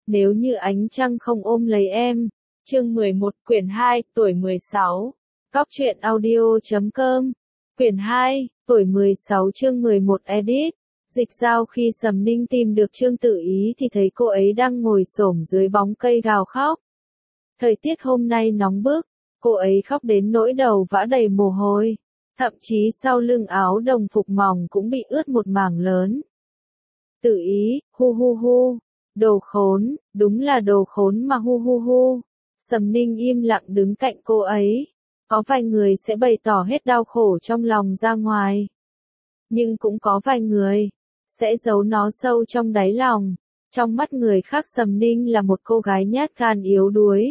nếu như ánh trăng không ôm lấy em. Chương 11, quyển 2, tuổi 16. Cóc truyện audio.com. Quyển 2, tuổi 16 chương 11 edit. Dịch giao khi Sầm Ninh tìm được Trương Tự Ý thì thấy cô ấy đang ngồi xổm dưới bóng cây gào khóc. Thời tiết hôm nay nóng bức, cô ấy khóc đến nỗi đầu vã đầy mồ hôi. Thậm chí sau lưng áo đồng phục mỏng cũng bị ướt một mảng lớn. Tự Ý, hu hu hu. Đồ khốn, đúng là đồ khốn mà hu hu hu. Sầm Ninh im lặng đứng cạnh cô ấy. Có vài người sẽ bày tỏ hết đau khổ trong lòng ra ngoài. Nhưng cũng có vài người sẽ giấu nó sâu trong đáy lòng. Trong mắt người khác Sầm Ninh là một cô gái nhát gan yếu đuối.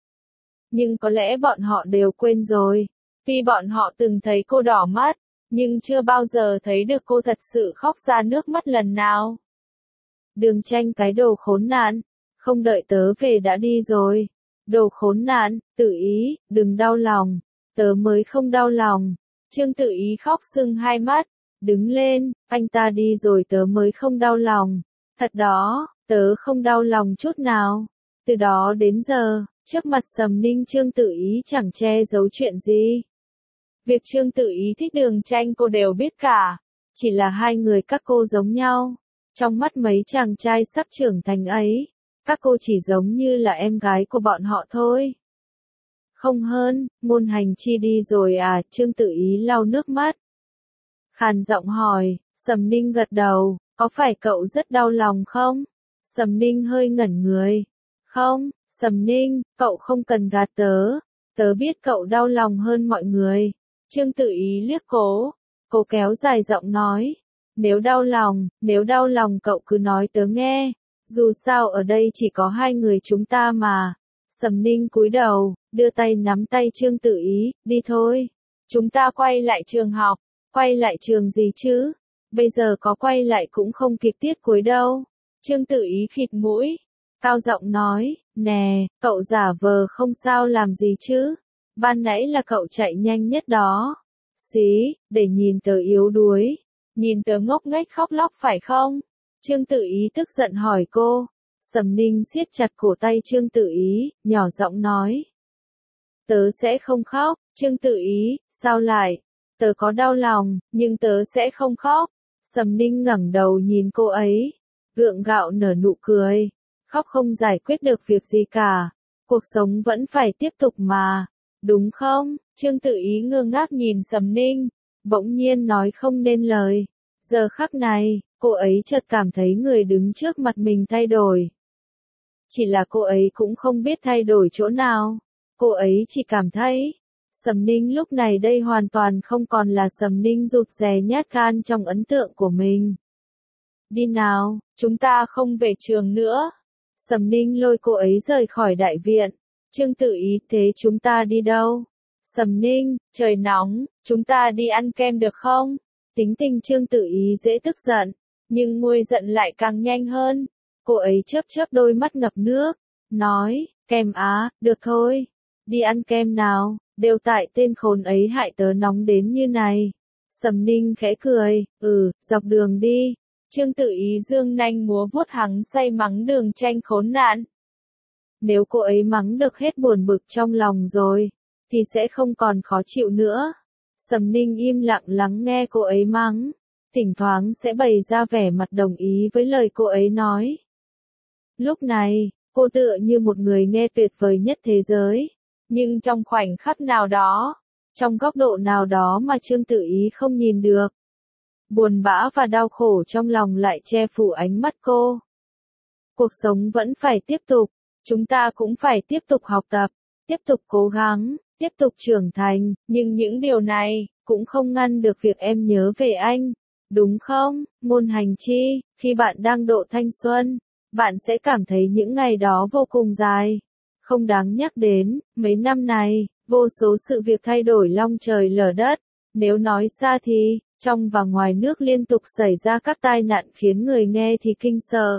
Nhưng có lẽ bọn họ đều quên rồi. Tuy bọn họ từng thấy cô đỏ mắt, nhưng chưa bao giờ thấy được cô thật sự khóc ra nước mắt lần nào. Đường Tranh cái đồ khốn nạn, không đợi tớ về đã đi rồi. Đồ khốn nạn, Tự Ý, đừng đau lòng, tớ mới không đau lòng. Trương Tự Ý khóc sưng hai mắt, đứng lên, anh ta đi rồi tớ mới không đau lòng. Thật đó, tớ không đau lòng chút nào. Từ đó đến giờ, trước mặt Sầm Ninh Trương Tự Ý chẳng che giấu chuyện gì. Việc Trương Tự Ý thích Đường Tranh cô đều biết cả, chỉ là hai người các cô giống nhau. Trong mắt mấy chàng trai sắp trưởng thành ấy, các cô chỉ giống như là em gái của bọn họ thôi. Không hơn, Ngôn Hành Chi đi rồi à? Trương Tự Ý lau nước mắt. Khàn giọng hỏi, Sầm Ninh gật đầu, có phải cậu rất đau lòng không? Sầm Ninh hơi ngẩn người. Không, Sầm Ninh, cậu không cần gạt tớ. Tớ biết cậu đau lòng hơn mọi người. Trương Tự Ý liếc cô kéo dài giọng nói. Nếu đau lòng cậu cứ nói tớ nghe. Dù sao ở đây chỉ có hai người chúng ta mà. Sầm Ninh cúi đầu, đưa tay nắm tay Trương Tự Ý, đi thôi. Chúng ta quay lại trường học. Quay lại trường gì chứ? Bây giờ có quay lại cũng không kịp tiết cuối đâu. Trương Tự Ý khịt mũi, cao giọng nói, nè, cậu giả vờ không sao làm gì chứ? Ban nãy là cậu chạy nhanh nhất đó. Xí, để nhìn tớ yếu đuối. Nhìn tớ ngốc nghếch khóc lóc phải không? Trương Tự Ý tức giận hỏi cô. Sầm Ninh siết chặt cổ tay Trương Tự Ý, nhỏ giọng nói. Tớ sẽ không khóc. Trương Tự Ý, sao lại? Tớ có đau lòng, nhưng tớ sẽ không khóc. Sầm Ninh ngẩng đầu nhìn cô ấy, gượng gạo nở nụ cười. Khóc không giải quyết được việc gì cả. Cuộc sống vẫn phải tiếp tục mà. Đúng không? Trương Tự Ý ngơ ngác nhìn Sầm Ninh, bỗng nhiên nói không nên lời. Giờ khắc này, cô ấy chợt cảm thấy người đứng trước mặt mình thay đổi. Chỉ là cô ấy cũng không biết thay đổi chỗ nào. Cô ấy chỉ cảm thấy, Sầm Ninh lúc này đây hoàn toàn không còn là Sầm Ninh rụt rè nhát gan trong ấn tượng của mình. Đi nào, chúng ta không về trường nữa. Sầm Ninh lôi cô ấy rời khỏi đại viện. Trương Tự Ý, thế chúng ta đi đâu? Sầm Ninh, trời nóng, chúng ta đi ăn kem được không? Tính tình Trương Tự Ý dễ tức giận, nhưng nguôi giận lại càng nhanh hơn. Cô ấy chớp chớp đôi mắt ngập nước, nói, kem á, được thôi. Đi ăn kem nào, đều tại tên khốn ấy hại tớ nóng đến như này. Sầm Ninh khẽ cười, dọc đường đi. Trương Tự Ý dương nanh múa vuốt hắng say mắng Đường Tranh khốn nạn. Nếu cô ấy mắng được hết buồn bực trong lòng rồi, thì sẽ không còn khó chịu nữa. Sầm Ninh im lặng lắng nghe cô ấy mắng, thỉnh thoảng sẽ bày ra vẻ mặt đồng ý với lời cô ấy nói. Lúc này, cô tựa như một người nghe tuyệt vời nhất thế giới, nhưng trong khoảnh khắc nào đó, trong góc độ nào đó mà Trương Tự Ý không nhìn được, buồn bã và đau khổ trong lòng lại che phủ ánh mắt cô. Cuộc sống vẫn phải tiếp tục, chúng ta cũng phải tiếp tục học tập, tiếp tục cố gắng, tiếp tục trưởng thành, nhưng những điều này cũng không ngăn được việc em nhớ về anh, đúng không? Ngôn Hành Chi, khi bạn đang độ thanh xuân, bạn sẽ cảm thấy những ngày đó vô cùng dài, không đáng nhắc đến. Mấy năm này, vô số sự việc thay đổi long trời lở đất. Nếu nói xa thì, trong và ngoài nước liên tục xảy ra các tai nạn khiến người nghe thì kinh sợ.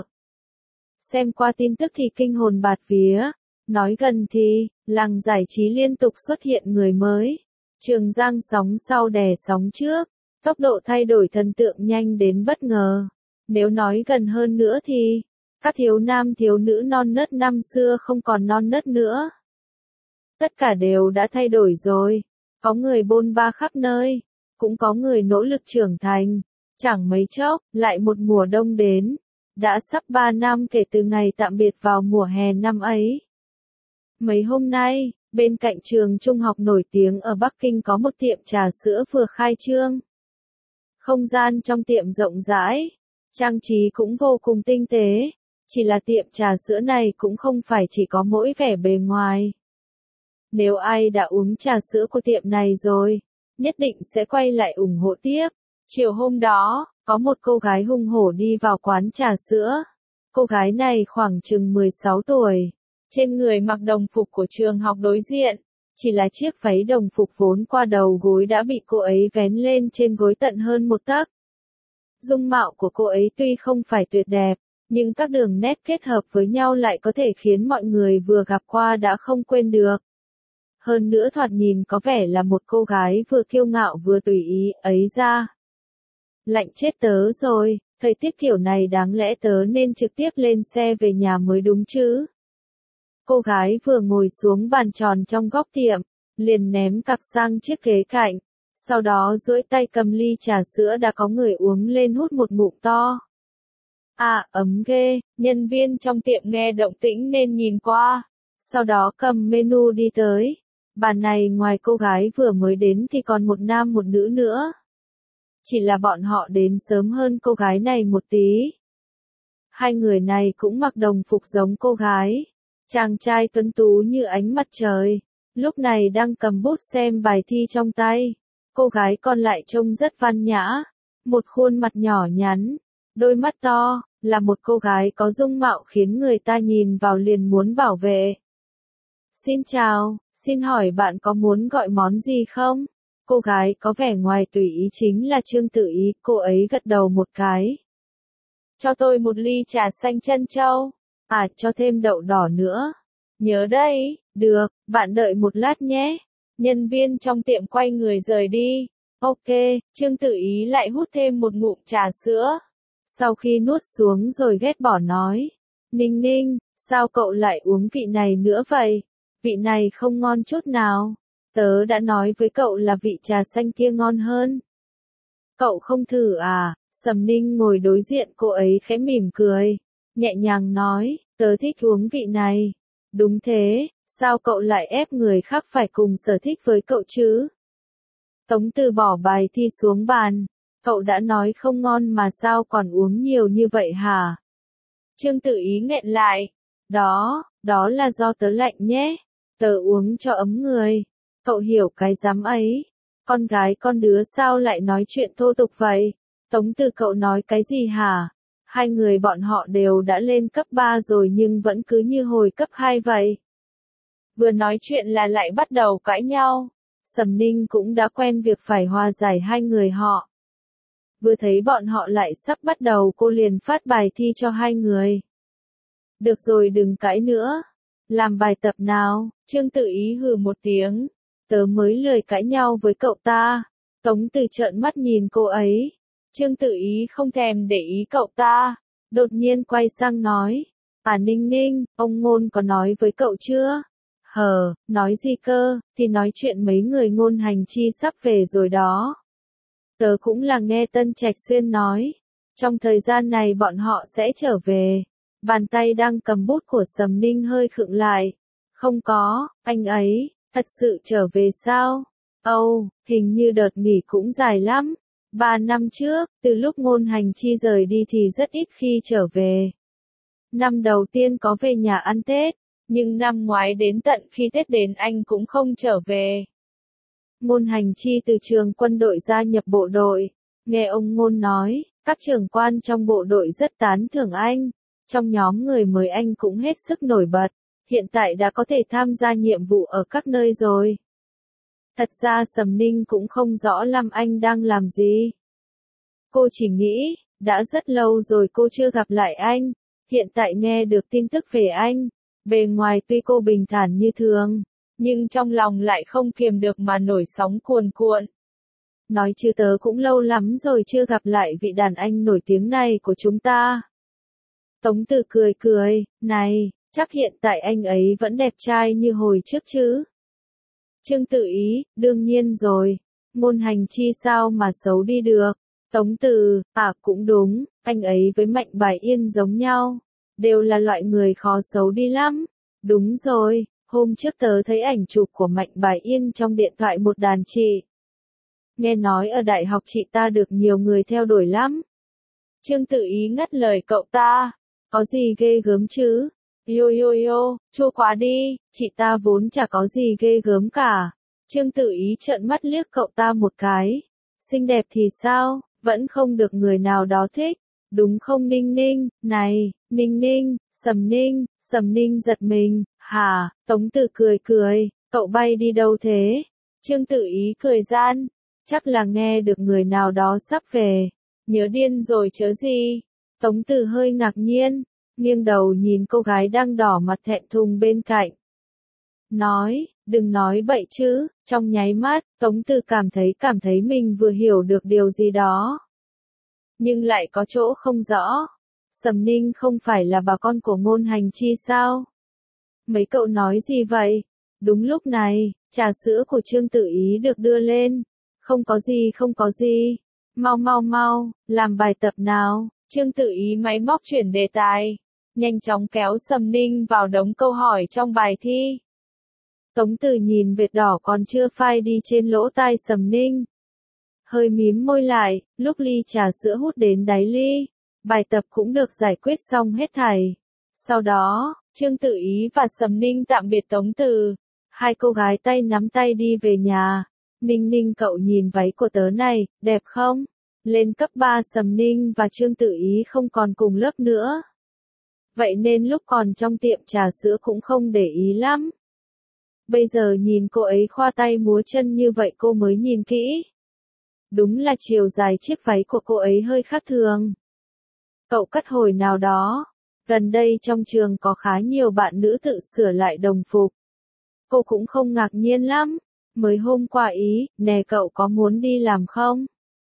Xem qua tin tức thì kinh hồn bạt vía. Nói gần thì, làng giải trí liên tục xuất hiện người mới. Trường Giang sóng sau đè sóng trước. Tốc độ thay đổi thần tượng nhanh đến bất ngờ. Nếu nói gần hơn nữa thì, Các thiếu nam thiếu nữ non nớt năm xưa không còn non nớt nữa. Tất cả đều đã thay đổi rồi. Có người bôn ba khắp nơi, cũng có người nỗ lực trưởng thành. Chẳng mấy chốc, lại một mùa đông đến. Đã sắp 3 năm kể từ ngày tạm biệt vào mùa hè năm ấy. Mấy hôm nay, bên cạnh trường trung học nổi tiếng ở Bắc Kinh có một tiệm trà sữa vừa khai trương. Không gian trong tiệm rộng rãi, trang trí cũng vô cùng tinh tế. Chỉ là tiệm trà sữa này cũng không phải chỉ có mỗi vẻ bề ngoài. Nếu ai đã uống trà sữa của tiệm này rồi, nhất định sẽ quay lại ủng hộ tiếp. Chiều hôm đó, có một cô gái hùng hổ đi vào quán trà sữa. Cô gái này khoảng chừng 16 tuổi. Trên người mặc đồng phục của trường học đối diện. Chỉ là chiếc váy đồng phục vốn qua đầu gối đã bị cô ấy vén lên trên gối tận hơn một tấc. Dung mạo của cô ấy tuy không phải tuyệt đẹp, nhưng các đường nét kết hợp với nhau lại có thể khiến mọi người vừa gặp qua đã không quên được. Hơn nữa thoạt nhìn có vẻ là một cô gái vừa kiêu ngạo vừa tùy ý ấy ra. Lạnh chết tớ rồi, thời tiết kiểu này đáng lẽ tớ nên trực tiếp lên xe về nhà mới đúng chứ. Cô gái vừa ngồi xuống bàn tròn trong góc tiệm, liền ném cặp sang chiếc ghế cạnh, sau đó duỗi tay cầm ly trà sữa đã có người uống lên hút một ngụm to. À, ấm ghê, nhân viên trong tiệm nghe động tĩnh nên nhìn qua, sau đó cầm menu đi tới. Bàn này ngoài cô gái vừa mới đến thì còn một nam một nữ nữa. Chỉ là bọn họ đến sớm hơn cô gái này một tí. Hai người này cũng mặc đồng phục giống cô gái. Chàng trai tuấn tú như ánh mặt trời, lúc này đang cầm bút xem bài thi trong tay. Cô gái còn lại trông rất văn nhã, một khuôn mặt nhỏ nhắn, đôi mắt to, là một cô gái có dung mạo khiến người ta nhìn vào liền muốn bảo vệ. Xin chào, xin hỏi bạn có muốn gọi món gì không? Cô gái có vẻ ngoài tùy ý chính là Trương Tự Ý, cô ấy gật đầu một cái. Cho tôi một ly trà xanh trân châu. À, cho thêm đậu đỏ nữa. Nhớ đây, được, bạn đợi một lát nhé. Nhân viên trong tiệm quay người rời đi. Ok, Trương Tự Ý lại hút thêm một ngụm trà sữa. Sau khi nuốt xuống rồi ghét bỏ nói. Ninh Ninh, sao cậu lại uống vị này nữa vậy? Vị này không ngon chút nào. Tớ đã nói với cậu là vị trà xanh kia ngon hơn. Cậu không thử à? Sầm Ninh ngồi đối diện cô ấy khẽ mỉm cười. Nhẹ nhàng nói, tớ thích uống vị này. Đúng thế, sao cậu lại ép người khác phải cùng sở thích với cậu chứ? Tống Từ bỏ bài thi xuống bàn. Cậu đã nói không ngon mà sao còn uống nhiều như vậy hả? Trương Tự Ý nghẹn lại. Đó là do tớ lạnh nhé. Tớ uống cho ấm người. Cậu hiểu cái dám ấy. Con gái con đứa sao lại nói chuyện thô tục vậy? Tống Từ cậu nói cái gì hả? Hai người bọn họ đều đã lên cấp 3 rồi nhưng vẫn cứ như hồi cấp 2 vậy. Vừa nói chuyện là lại bắt đầu cãi nhau. Sầm Ninh cũng đã quen việc phải hòa giải hai người họ. Vừa thấy bọn họ lại sắp bắt đầu cô liền phát bài thi cho hai người. Được rồi đừng cãi nữa. Làm bài tập nào, Trương Tự Ý hừ một tiếng. Tớ mới lười cãi nhau với cậu ta. Tống Từ trợn mắt nhìn cô ấy. Trương Tự Ý không thèm để ý cậu ta. Đột nhiên quay sang nói. À Ninh Ninh, ông Ngôn có nói với cậu chưa? Nói gì cơ, thì nói chuyện mấy người Ngôn Hành Chi sắp về rồi đó. Tớ cũng là nghe Tân Trạch Xuyên nói. Trong thời gian này bọn họ sẽ trở về. Bàn tay đang cầm bút của Sầm Ninh hơi khựng lại. Không có, anh ấy, thật sự trở về sao? Hình như đợt nghỉ cũng dài lắm. 3 năm trước, từ lúc Ngôn Hành Chi rời đi thì rất ít khi trở về. Năm đầu tiên có về nhà ăn Tết, nhưng năm ngoái đến tận khi Tết đến anh cũng không trở về. Ngôn Hành Chi từ trường quân đội gia nhập bộ đội. Nghe ông Ngôn nói, các trưởng quan trong bộ đội rất tán thưởng anh. Trong nhóm người mới anh cũng hết sức nổi bật. Hiện tại đã có thể tham gia nhiệm vụ ở các nơi rồi. Thật ra Sầm Ninh cũng không rõ Lâm Anh đang làm gì. Cô chỉ nghĩ, đã rất lâu rồi cô chưa gặp lại anh. Hiện tại nghe được tin tức về anh. Bề ngoài tuy cô bình thản như thường, nhưng trong lòng lại không kiềm được mà nổi sóng cuồn cuộn. Nói chứ tớ cũng lâu lắm rồi chưa gặp lại vị đàn anh nổi tiếng này của chúng ta. Tống Từ cười cười, này, chắc hiện tại anh ấy vẫn đẹp trai như hồi trước chứ. Trương Tự Ý, đương nhiên rồi. Ngôn Hành Chi sao mà xấu đi được. Tống Từ, cũng đúng, anh ấy với Mạnh Bài Yên giống nhau. Đều là loại người khó xấu đi lắm. Đúng rồi, hôm trước tớ thấy ảnh chụp của Mạnh Bài Yên trong điện thoại một đàn chị. Nghe nói ở đại học chị ta được nhiều người theo đuổi lắm. Trương Tự Ý ngắt lời cậu ta. Có gì ghê gớm chứ? Yo, chua quá đi, chị ta vốn chả có gì ghê gớm cả. Trương Tự Ý trợn mắt liếc cậu ta một cái. Xinh đẹp thì sao, vẫn không được người nào đó thích. Đúng không Ninh Ninh, này, Ninh Ninh, Sầm Ninh giật mình, hả, Tống Từ cười cười, cậu bay đi đâu thế? Trương Tự Ý cười gian, chắc là nghe được người nào đó sắp về, nhớ điên rồi chớ gì. Tống Từ hơi ngạc nhiên, nghiêng đầu nhìn cô gái đang đỏ mặt thẹn thùng bên cạnh. Nói, đừng nói bậy chứ, trong nháy mắt, Tống Từ cảm thấy mình vừa hiểu được điều gì đó. Nhưng lại có chỗ không rõ. Sầm Ninh không phải là bà con của Ngôn Hành Chi sao? Mấy cậu nói gì vậy? Đúng lúc này, trà sữa của Trương Tự Ý được đưa lên. Không có gì. Mau, làm bài tập nào. Trương Tự Ý máy móc chuyển đề tài. Nhanh chóng kéo Sầm Ninh vào đống câu hỏi trong bài thi. Tống Từ nhìn vệt đỏ còn chưa phai đi trên lỗ tai Sầm Ninh. Hơi mím môi lại, lúc ly trà sữa hút đến đáy ly. Bài tập cũng được giải quyết xong hết thảy. Sau đó, Trương Tự Ý và Sầm Ninh tạm biệt Tống Từ. Hai cô gái tay nắm tay đi về nhà. Ninh cậu nhìn váy của tớ này, đẹp không? Lên cấp 3 Sầm Ninh và Trương Tự Ý không còn cùng lớp nữa. Vậy nên lúc còn trong tiệm trà sữa cũng không để ý lắm. Bây giờ nhìn cô ấy khoa tay múa chân như vậy cô mới nhìn kỹ. Đúng là chiều dài chiếc váy của cô ấy hơi khác thường. Cậu cất hồi nào đó. Gần đây trong trường có khá nhiều bạn nữ tự sửa lại đồng phục. Cô cũng không ngạc nhiên lắm. Mới hôm qua ý, nè cậu có muốn đi làm không?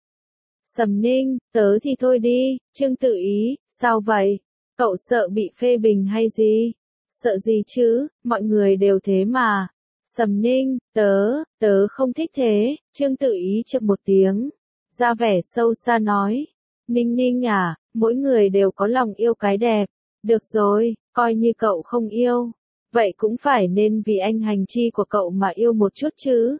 Sầm Ninh, tớ thì thôi đi. Trương Tự Ý, sao vậy? Cậu sợ bị phê bình hay gì? Sợ gì chứ, mọi người đều thế mà. Sầm Ninh, tớ không thích thế. Trương Tự Ý chậm một tiếng. Ra vẻ sâu xa nói. Ninh à, mỗi người đều có lòng yêu cái đẹp. Được rồi, coi như cậu không yêu. Vậy cũng phải nên vì anh Hành Chi của cậu mà yêu một chút chứ.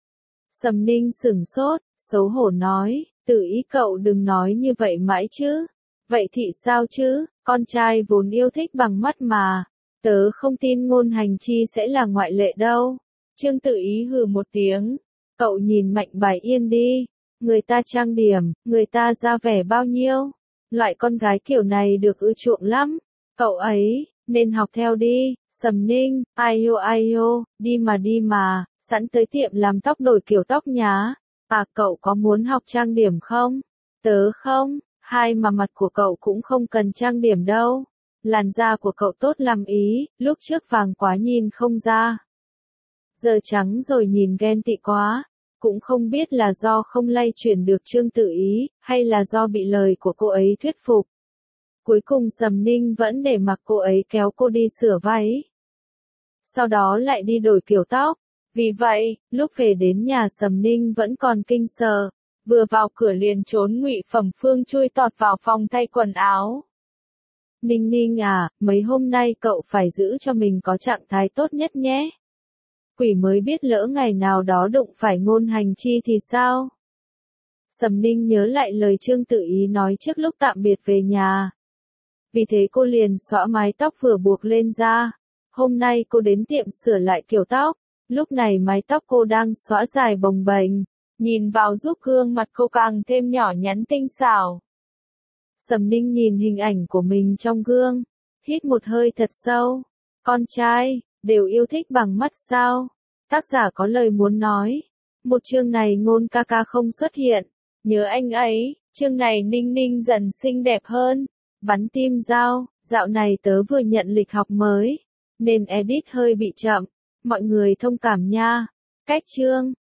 Sầm Ninh sửng sốt, xấu hổ nói. Tự Ý cậu đừng nói như vậy mãi chứ. Vậy thì sao chứ, con trai vốn yêu thích bằng mắt mà. Tớ không tin Ngôn Hành Chi sẽ là ngoại lệ đâu. Trương Tự Ý hừ một tiếng. Cậu nhìn Mạnh Bài Yên đi. Người ta trang điểm, người ta ra vẻ bao nhiêu. Loại con gái kiểu này được ưa chuộng lắm. Cậu ấy, nên học theo đi. Sầm Ninh, ai yo, đi mà, sẵn tới tiệm làm tóc đổi kiểu tóc nhá. Cậu có muốn học trang điểm không? Tớ không, mà mặt của cậu cũng không cần trang điểm đâu. Làn da của cậu tốt lắm ý, lúc trước vàng quá nhìn không ra. Giờ trắng rồi nhìn ghen tị quá. Cũng không biết là do không lay chuyển được Trương Tự Ý, hay là do bị lời của cô ấy thuyết phục. Cuối cùng Sầm Ninh vẫn để mặc cô ấy kéo cô đi sửa váy. Sau đó lại đi đổi kiểu tóc. Vì vậy, lúc về đến nhà Sầm Ninh vẫn còn kinh sợ. Vừa vào cửa liền trốn Ngụy Phẩm Phương chui tọt vào phòng thay quần áo. Ninh à, mấy hôm nay cậu phải giữ cho mình có trạng thái tốt nhất nhé. Quỷ mới biết lỡ ngày nào đó đụng phải Ngôn Hành Chi thì sao? Sầm Ninh nhớ lại lời Trương Tự Ý nói trước lúc tạm biệt về nhà. Vì thế cô liền xõa mái tóc vừa buộc lên ra. Hôm nay cô đến tiệm sửa lại kiểu tóc. Lúc này mái tóc cô đang xõa dài bồng bềnh. Nhìn vào giúp gương mặt cô càng thêm nhỏ nhắn tinh xảo. Sầm Ninh nhìn hình ảnh của mình trong gương. Hít một hơi thật sâu. Con trai, đều yêu thích bằng mắt sao? Tác giả có lời muốn nói. Một chương này Ngôn ca ca không xuất hiện. Nhớ anh ấy, chương này Ninh dần xinh đẹp hơn. Bắn tim dao, dạo này tớ vừa nhận lịch học mới. Nên edit hơi bị chậm. Mọi người thông cảm nha. Cách chương.